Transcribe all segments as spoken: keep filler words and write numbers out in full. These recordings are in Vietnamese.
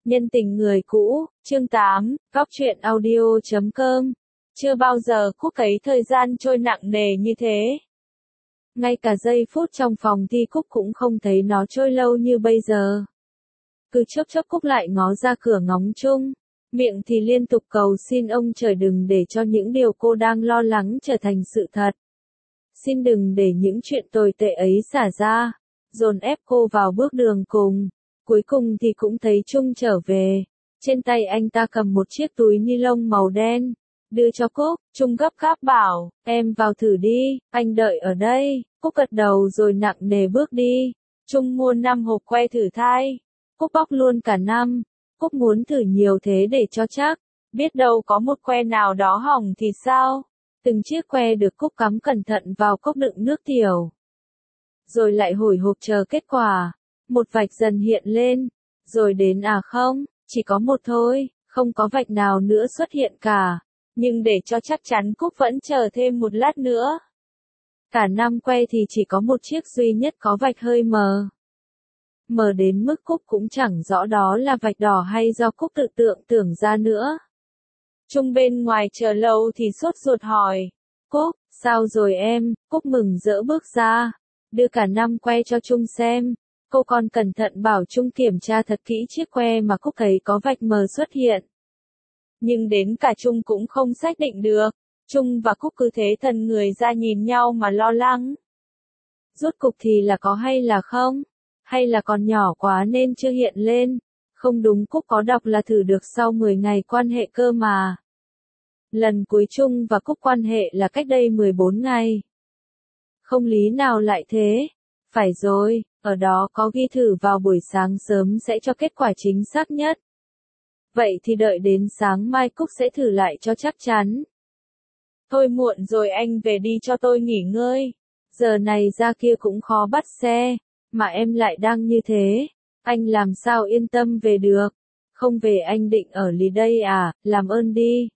Nhân tình người cũ, chương tám, góc truyện audio chấm com. Chưa bao giờ Cúc thấy thời gian trôi nặng nề như thế. Ngay cả giây phút trong phòng thi Cúc cũng không thấy nó trôi lâu như bây giờ. Cứ chốc chốc Cúc lại ngó ra cửa ngóng chung, miệng thì liên tục cầu xin ông trời đừng để cho những điều cô đang lo lắng trở thành sự thật. Xin đừng để những chuyện tồi tệ ấy xả ra, dồn ép cô vào bước đường cùng. Cuối cùng thì cũng thấy Trung trở về. Trên tay anh ta cầm một chiếc túi ni lông màu đen. Đưa cho Cúc, Trung gấp gáp bảo, em vào thử đi, anh đợi ở đây. Cúc gật đầu rồi nặng nề bước đi. Trung mua năm hộp que thử thai. Cúc bóc luôn cả năm. Cúc muốn thử nhiều thế để cho chắc. Biết đâu có một que nào đó hỏng thì sao? Từng chiếc que được Cúc cắm cẩn thận vào cốc đựng nước tiểu. Rồi lại hồi hộp chờ kết quả. Một vạch dần hiện lên, rồi đến à không, chỉ có một thôi, không có vạch nào nữa xuất hiện cả. Nhưng để cho chắc chắn Cúc vẫn chờ thêm một lát nữa. Cả năm que thì chỉ có một chiếc duy nhất có vạch hơi mờ. Mờ đến mức Cúc cũng chẳng rõ đó là vạch đỏ hay do Cúc tự tượng tưởng ra nữa. Trung bên ngoài chờ lâu thì sốt ruột hỏi, Cúc, sao rồi em? Cúc mừng rỡ bước ra, đưa cả năm que cho Trung xem. Cô còn cẩn thận bảo Trung kiểm tra thật kỹ chiếc que mà Cúc thấy có vạch mờ xuất hiện. Nhưng đến cả Trung cũng không xác định được. Trung và Cúc cứ thế thần người ra nhìn nhau mà lo lắng. Rốt cục thì là có hay là không? Hay là còn nhỏ quá nên chưa hiện lên? Không đúng, Cúc có đọc là thử được sau mười ngày quan hệ cơ mà. Lần cuối Trung và Cúc quan hệ là cách đây mười bốn ngày. Không lý nào lại thế? Phải rồi. Ở đó có ghi thử vào buổi sáng sớm sẽ cho kết quả chính xác nhất. Vậy thì đợi đến sáng mai Cúc sẽ thử lại cho chắc chắn. Thôi muộn rồi, anh về đi cho tôi nghỉ ngơi. Giờ này ra kia cũng khó bắt xe, mà em lại đang như thế. Anh làm sao yên tâm về được? Không về anh định ở lì đây à, làm ơn đi.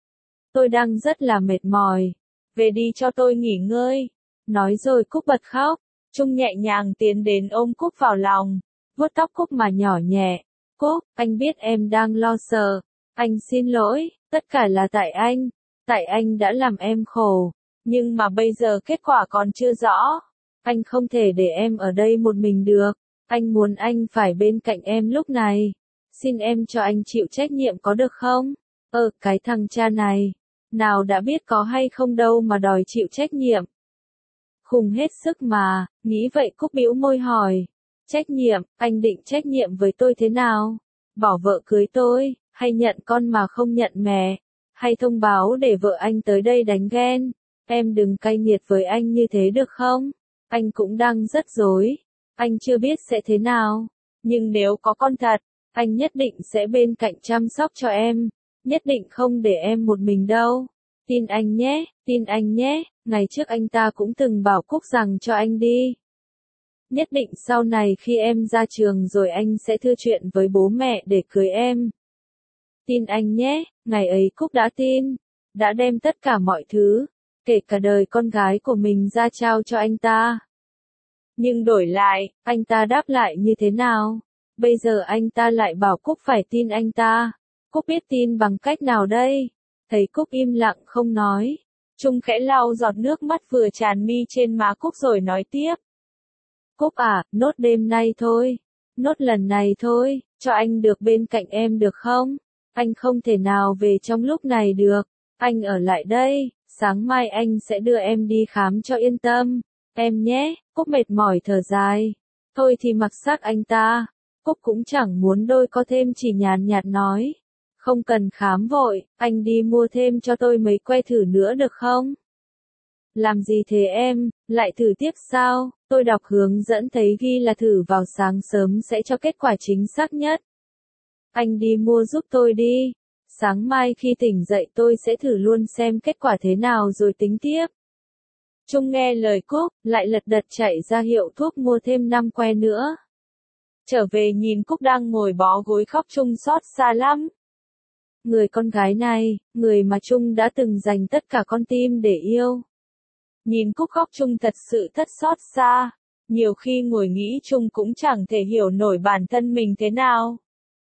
Tôi đang rất là mệt mỏi. Về đi cho tôi nghỉ ngơi. Nói rồi Cúc bật khóc. Trung nhẹ nhàng tiến đến ôm Cúc vào lòng, vuốt tóc Cúc mà nhỏ nhẹ. Cúc, anh biết em đang lo sợ. Anh xin lỗi, tất cả là tại anh. Tại anh đã làm em khổ. Nhưng mà bây giờ kết quả còn chưa rõ. Anh không thể để em ở đây một mình được. Anh muốn anh phải bên cạnh em lúc này. Xin em cho anh chịu trách nhiệm có được không? Ờ, cái thằng cha này. Nào đã biết có hay không đâu mà đòi chịu trách nhiệm. Khùng hết sức mà, nghĩ vậy Cúc bĩu môi hỏi. Trách nhiệm, anh định trách nhiệm với tôi thế nào? Bỏ vợ cưới tôi, hay nhận con mà không nhận mẹ? Hay thông báo để vợ anh tới đây đánh ghen? Em đừng cay nghiệt với anh như thế được không? Anh cũng đang rất rối. Anh chưa biết sẽ thế nào. Nhưng nếu có con thật, anh nhất định sẽ bên cạnh chăm sóc cho em. Nhất định không để em một mình đâu. Tin anh nhé, tin anh nhé. Ngày trước anh ta cũng từng bảo Cúc rằng cho anh đi. Nhất định sau này khi em ra trường rồi anh sẽ thưa chuyện với bố mẹ để cưới em. Tin anh nhé, ngày ấy Cúc đã tin. Đã đem tất cả mọi thứ, kể cả đời con gái của mình ra trao cho anh ta. Nhưng đổi lại, anh ta đáp lại như thế nào? Bây giờ anh ta lại bảo Cúc phải tin anh ta. Cúc biết tin bằng cách nào đây? Thấy Cúc im lặng không nói. Trung khẽ lau giọt nước mắt vừa tràn mi trên má Cúc rồi nói tiếp. Cúc à, nốt đêm nay thôi. Nốt lần này thôi, cho anh được bên cạnh em được không? Anh không thể nào về trong lúc này được. Anh ở lại đây, sáng mai anh sẽ đưa em đi khám cho yên tâm. Em nhé, Cúc mệt mỏi thở dài. Thôi thì mặc xác anh ta. Cúc cũng chẳng muốn đôi co thêm, chỉ nhàn nhạt nói. Không cần khám vội, anh đi mua thêm cho tôi mấy que thử nữa được không? Làm gì thế em, lại thử tiếp sao? Tôi đọc hướng dẫn thấy ghi là thử vào sáng sớm sẽ cho kết quả chính xác nhất. Anh đi mua giúp tôi đi. Sáng mai khi tỉnh dậy tôi sẽ thử luôn xem kết quả thế nào rồi tính tiếp. Trung nghe lời Cúc, lại lật đật chạy ra hiệu thuốc mua thêm năm que nữa. Trở về nhìn Cúc đang ngồi bó gối khóc, Trung xót xa lắm. Người con gái này, người mà Trung đã từng dành tất cả con tim để yêu. Nhìn Cúc khóc Trung thật sự thất xót xa. Nhiều khi ngồi nghĩ Trung cũng chẳng thể hiểu nổi bản thân mình thế nào.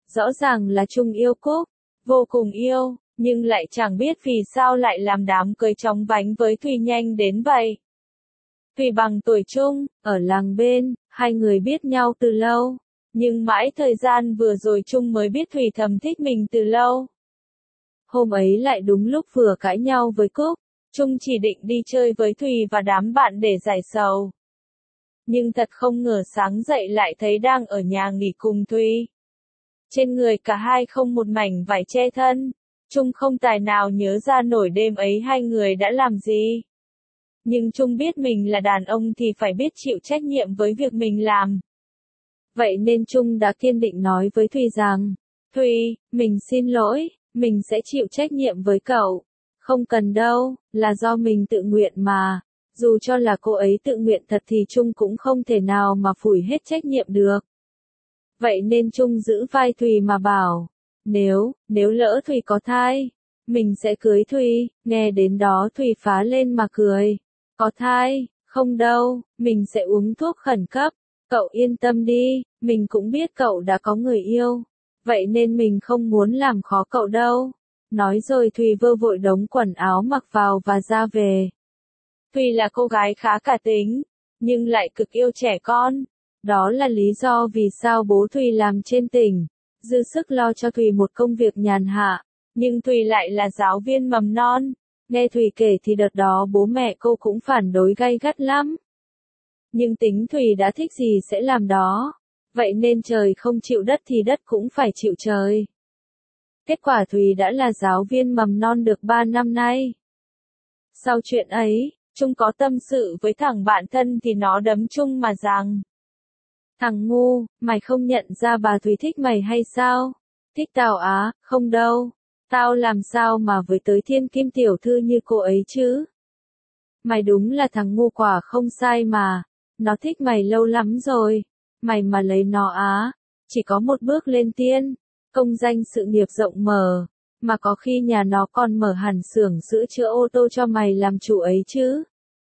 Rõ ràng là Trung yêu Cúc, vô cùng yêu, nhưng lại chẳng biết vì sao lại làm đám cưới chóng vánh với Thùy nhanh đến vậy. Thùy bằng tuổi Trung, ở làng bên, hai người biết nhau từ lâu, nhưng mãi thời gian vừa rồi Trung mới biết Thùy thầm thích mình từ lâu. Hôm ấy lại đúng lúc vừa cãi nhau với Cúc, Trung chỉ định đi chơi với Thùy và đám bạn để giải sầu. Nhưng thật không ngờ sáng dậy lại thấy đang ở nhà nghỉ cùng Thùy. Trên người cả hai không một mảnh vải che thân, Trung không tài nào nhớ ra nổi đêm ấy hai người đã làm gì. Nhưng Trung biết mình là đàn ông thì phải biết chịu trách nhiệm với việc mình làm. Vậy nên Trung đã kiên định nói với Thùy rằng, Thùy, mình xin lỗi, mình sẽ chịu trách nhiệm với cậu. Không cần đâu, là do mình tự nguyện mà. Dù cho là cô ấy tự nguyện thật thì Trung cũng không thể nào mà phủi hết trách nhiệm được. Vậy nên Trung giữ vai Thùy mà bảo, nếu, nếu lỡ Thùy có thai, mình sẽ cưới Thùy. Nghe đến đó Thùy phá lên mà cười. Có thai, không đâu, mình sẽ uống thuốc khẩn cấp. Cậu yên tâm đi, mình cũng biết cậu đã có người yêu. Vậy nên mình không muốn làm khó cậu đâu. Nói rồi Thùy vơ vội đống quần áo mặc vào và ra về. Thùy là cô gái khá cả tính, nhưng lại cực yêu trẻ con. Đó là lý do vì sao bố Thùy làm trên tỉnh, dư sức lo cho Thùy một công việc nhàn hạ. Nhưng Thùy lại là giáo viên mầm non. Nghe Thùy kể thì đợt đó bố mẹ cô cũng phản đối gay gắt lắm. Nhưng tính Thùy đã thích gì sẽ làm đó. Vậy nên trời không chịu đất thì đất cũng phải chịu trời. Kết quả Thùy đã là giáo viên mầm non được ba năm nay. Sau chuyện ấy, Trung có tâm sự với thằng bạn thân thì nó đấm Trung mà rằng. Thằng ngu, mày không nhận ra bà Thùy thích mày hay sao? Thích tao á, không đâu. Tao làm sao mà với tới thiên kim tiểu thư như cô ấy chứ? Mày đúng là thằng ngu quả không sai mà. Nó thích mày lâu lắm rồi. Mày mà lấy nó á, chỉ có một bước lên tiên. Công danh sự nghiệp rộng mở. Mà có khi nhà nó còn mở hẳn xưởng sửa chữa ô tô cho mày làm chủ ấy chứ.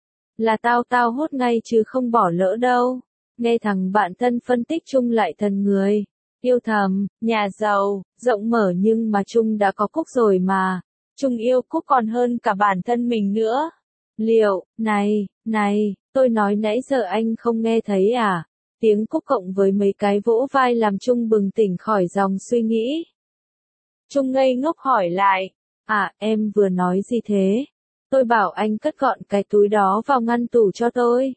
Là tao tao hốt ngay chứ không bỏ lỡ đâu. Nghe thằng bạn thân phân tích Trung lại thần người. Yêu thầm, nhà giàu, rộng mở nhưng mà Trung đã có Cúc rồi mà. Trung yêu Cúc còn hơn cả bản thân mình nữa. Liệu, này, này, tôi nói nãy giờ anh không nghe thấy à? Tiếng Cúc cộng với mấy cái vỗ vai làm Trung bừng tỉnh khỏi dòng suy nghĩ. Trung ngây ngốc hỏi lại. À, em vừa nói gì thế? Tôi bảo anh cất gọn cái túi đó vào ngăn tủ cho tôi.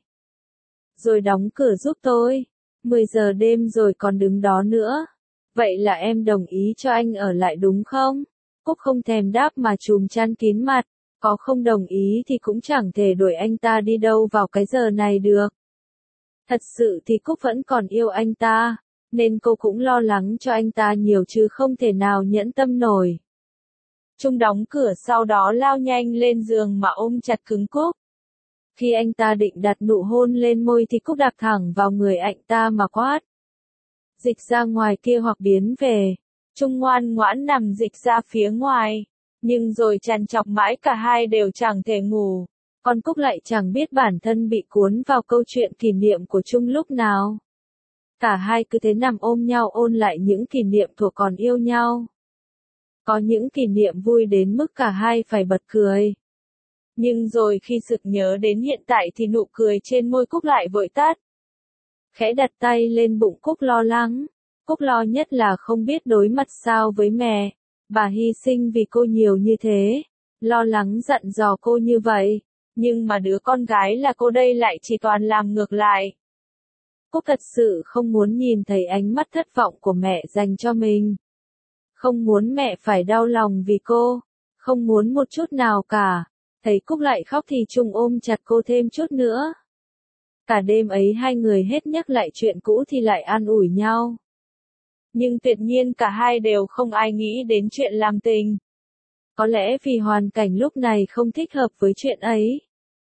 Rồi đóng cửa giúp tôi. mười giờ đêm rồi còn đứng đó nữa. Vậy là em đồng ý cho anh ở lại đúng không? Cúc không thèm đáp mà chùm chăn kín mặt. Có không đồng ý thì cũng chẳng thể đuổi anh ta đi đâu vào cái giờ này được. Thật sự thì Cúc vẫn còn yêu anh ta, nên cô cũng lo lắng cho anh ta nhiều chứ không thể nào nhẫn tâm nổi. Trung đóng cửa sau đó lao nhanh lên giường mà ôm chặt cứng Cúc. Khi anh ta định đặt nụ hôn lên môi thì Cúc đạp thẳng vào người anh ta mà quát. Dịch ra ngoài kia hoặc biến về. Trung ngoan ngoãn nằm dịch ra phía ngoài. Nhưng rồi trằn trọc mãi cả hai đều chẳng thể ngủ. Còn Cúc lại chẳng biết bản thân bị cuốn vào câu chuyện kỷ niệm của Trung lúc nào. Cả hai cứ thế nằm ôm nhau ôn lại những kỷ niệm thuở còn yêu nhau. Có những kỷ niệm vui đến mức cả hai phải bật cười. Nhưng rồi khi sực nhớ đến hiện tại thì nụ cười trên môi Cúc lại vội tắt. Khẽ đặt tay lên bụng Cúc lo lắng. Cúc lo nhất là không biết đối mặt sao với mẹ. Bà hy sinh vì cô nhiều như thế. Lo lắng dặn dò cô như vậy. Nhưng mà đứa con gái là cô đây lại chỉ toàn làm ngược lại. Cúc thật sự không muốn nhìn thấy ánh mắt thất vọng của mẹ dành cho mình. Không muốn mẹ phải đau lòng vì cô. Không muốn một chút nào cả. Thấy Cúc lại khóc thì Trung ôm chặt cô thêm chút nữa. Cả đêm ấy hai người hết nhắc lại chuyện cũ thì lại an ủi nhau. Nhưng tuyệt nhiên cả hai đều không ai nghĩ đến chuyện làm tình. Có lẽ vì hoàn cảnh lúc này không thích hợp với chuyện ấy.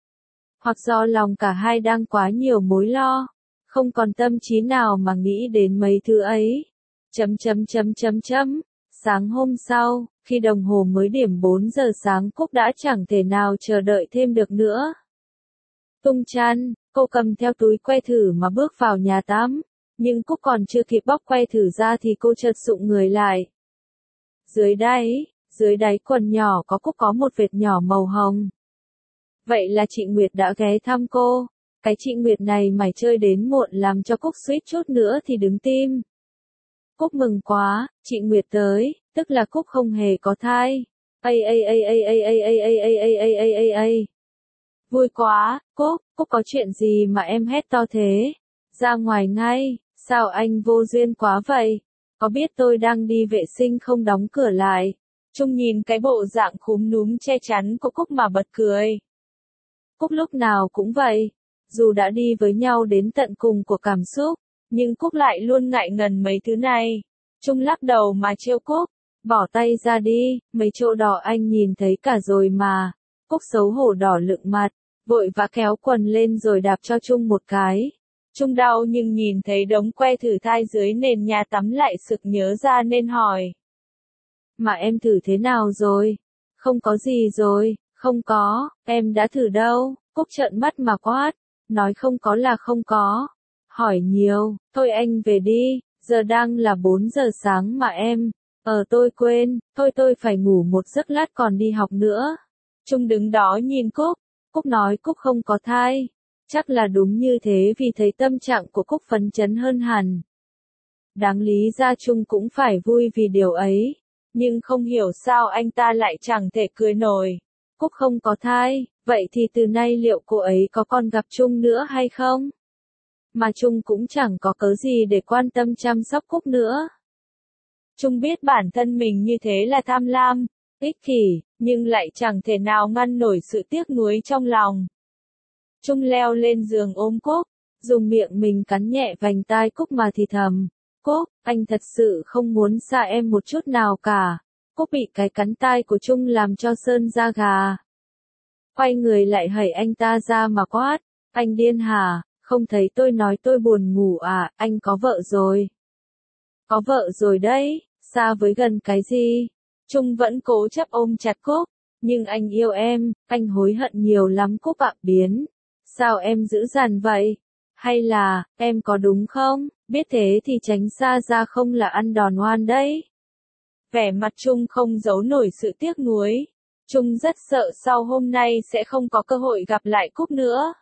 Hoặc do lòng cả hai đang quá nhiều mối lo. Không còn tâm trí nào mà nghĩ đến mấy thứ ấy. Chấm chấm chấm chấm chấm. Sáng hôm sau, khi đồng hồ mới điểm bốn giờ sáng Cúc đã chẳng thể nào chờ đợi thêm được nữa. Tung chăn, cô cầm theo túi que thử mà bước vào nhà tắm. Nhưng Cúc còn chưa kịp bóc que thử ra thì cô chợt sụng người lại. Dưới đáy, dưới đáy quần nhỏ có Cúc có một vệt nhỏ màu hồng. Vậy là chị Nguyệt đã ghé thăm cô. Cái chị Nguyệt này mải chơi đến muộn làm cho Cúc suýt chút nữa thì đứng tim. Cúc mừng quá, chị Nguyệt tới, tức là Cúc không hề có thai. Ây ây ây ây ây ây ây ây ây ây ây ây ây ây. Vui quá, Cúc, Cúc có chuyện gì mà em hét to thế? Ra ngoài ngay, sao anh vô duyên quá vậy? Có biết tôi đang đi vệ sinh không đóng cửa lại? Trung nhìn cái bộ dạng khúm núm che chắn của Cúc mà bật cười. Cúc lúc nào cũng vậy, dù đã đi với nhau đến tận cùng của cảm xúc, nhưng Cúc lại luôn ngại ngần mấy thứ này. Trung lắc đầu mà trêu Cúc, bỏ tay ra đi, mấy chỗ đỏ anh nhìn thấy cả rồi mà. Cúc xấu hổ đỏ lựng mặt, vội vã kéo quần lên rồi đạp cho Trung một cái. Trung đau nhưng nhìn thấy đống que thử thai dưới nền nhà tắm lại sực nhớ ra nên hỏi. Mà em thử thế nào rồi? Không có gì rồi, không có, em đã thử đâu. Cúc trợn mắt mà quát, nói không có là không có. Hỏi nhiều, thôi anh về đi, giờ đang là bốn giờ sáng mà em. Ờ tôi quên, thôi tôi phải ngủ một giấc lát còn đi học nữa. Trung đứng đó nhìn Cúc, Cúc nói Cúc không có thai. Chắc là đúng như thế vì thấy tâm trạng của Cúc phấn chấn hơn hẳn. Đáng lý ra Trung cũng phải vui vì điều ấy, nhưng không hiểu sao anh ta lại chẳng thể cười nổi. Cúc không có thai, vậy thì từ nay liệu cô ấy có còn gặp Trung nữa hay không? Mà Trung cũng chẳng có cớ gì để quan tâm chăm sóc Cúc nữa. Trung biết bản thân mình như thế là tham lam, ích kỷ, nhưng lại chẳng thể nào ngăn nổi sự tiếc nuối trong lòng. Trung leo lên giường ôm Cúc, dùng miệng mình cắn nhẹ vành tai Cúc mà thì thầm. Cúc, anh thật sự không muốn xa em một chút nào cả. Cúc bị cái cắn tai của Trung làm cho sơn da gà. Quay người lại hẩy anh ta ra mà quát. Anh điên hả, không thấy tôi nói tôi buồn ngủ à, anh có vợ rồi. Có vợ rồi đấy, xa với gần cái gì. Trung vẫn cố chấp ôm chặt Cúc. Nhưng anh yêu em, anh hối hận nhiều lắm Cúc ạ. Biến. Sao em dữ dằn vậy? Hay là, em có đúng không? Biết thế thì tránh xa ra không là ăn đòn oan đấy. Vẻ mặt Trung không giấu nổi sự tiếc nuối. Trung rất sợ sau hôm nay sẽ không có cơ hội gặp lại Cúc nữa.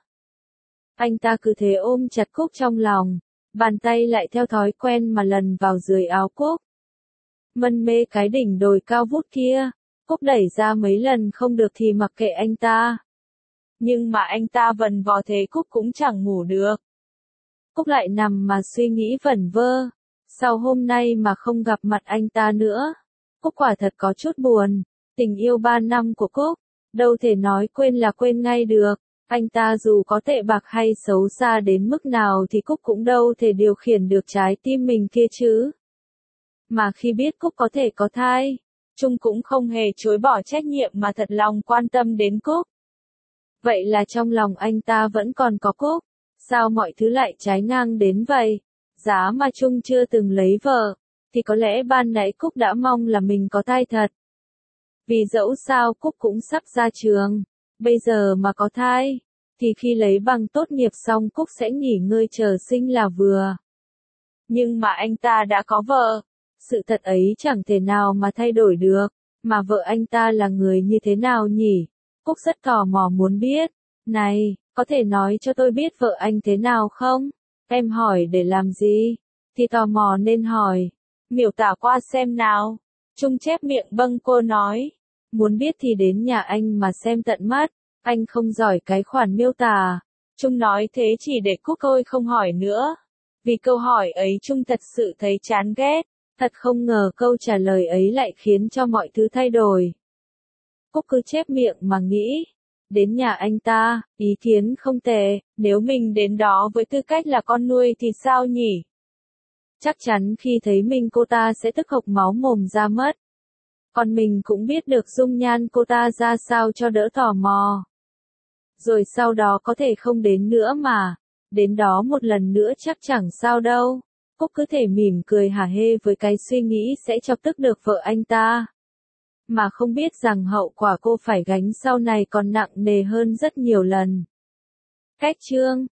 Anh ta cứ thế ôm chặt Cúc trong lòng, bàn tay lại theo thói quen mà lần vào dưới áo Cúc. Mân mê cái đỉnh đồi cao vút kia, Cúc đẩy ra mấy lần không được thì mặc kệ anh ta. Nhưng mà anh ta vần vò thế Cúc cũng chẳng ngủ được. Cúc lại nằm mà suy nghĩ vẩn vơ. Sau hôm nay mà không gặp mặt anh ta nữa, Cúc quả thật có chút buồn. Tình yêu ba năm của Cúc, đâu thể nói quên là quên ngay được. Anh ta dù có tệ bạc hay xấu xa đến mức nào thì Cúc cũng đâu thể điều khiển được trái tim mình kia chứ. Mà khi biết Cúc có thể có thai, Trung cũng không hề chối bỏ trách nhiệm mà thật lòng quan tâm đến Cúc. Vậy là trong lòng anh ta vẫn còn có Cúc. Sao mọi thứ lại trái ngang đến vậy? Giá mà Trung chưa từng lấy vợ, thì có lẽ ban nãy Cúc đã mong là mình có thai thật. Vì dẫu sao Cúc cũng sắp ra trường, bây giờ mà có thai, thì khi lấy bằng tốt nghiệp xong Cúc sẽ nghỉ ngơi chờ sinh là vừa. Nhưng mà anh ta đã có vợ, sự thật ấy chẳng thể nào mà thay đổi được, mà vợ anh ta là người như thế nào nhỉ? Cúc rất tò mò muốn biết. Này, có thể nói cho tôi biết vợ anh thế nào không? Em hỏi để làm gì? Thì tò mò nên hỏi. Miêu tả qua xem nào. Trung chép miệng bâng cô nói. Muốn biết thì đến nhà anh mà xem tận mắt. Anh không giỏi cái khoản miêu tả. Trung nói thế chỉ để Cúc tôi không hỏi nữa. Vì câu hỏi ấy Trung thật sự thấy chán ghét. Thật không ngờ câu trả lời ấy lại khiến cho mọi thứ thay đổi. Cúc cứ chép miệng mà nghĩ. Đến nhà anh ta, ý kiến không tệ, nếu mình đến đó với tư cách là con nuôi thì sao nhỉ? Chắc chắn khi thấy mình cô ta sẽ tức hộc máu mồm ra mất. Còn mình cũng biết được dung nhan cô ta ra sao cho đỡ tò mò. Rồi sau đó có thể không đến nữa mà. Đến đó một lần nữa chắc chẳng sao đâu. Cúc cứ thể mỉm cười hả hê với cái suy nghĩ sẽ chọc tức được vợ anh ta. Mà không biết rằng hậu quả cô phải gánh sau này còn nặng nề hơn rất nhiều lần. Cách chương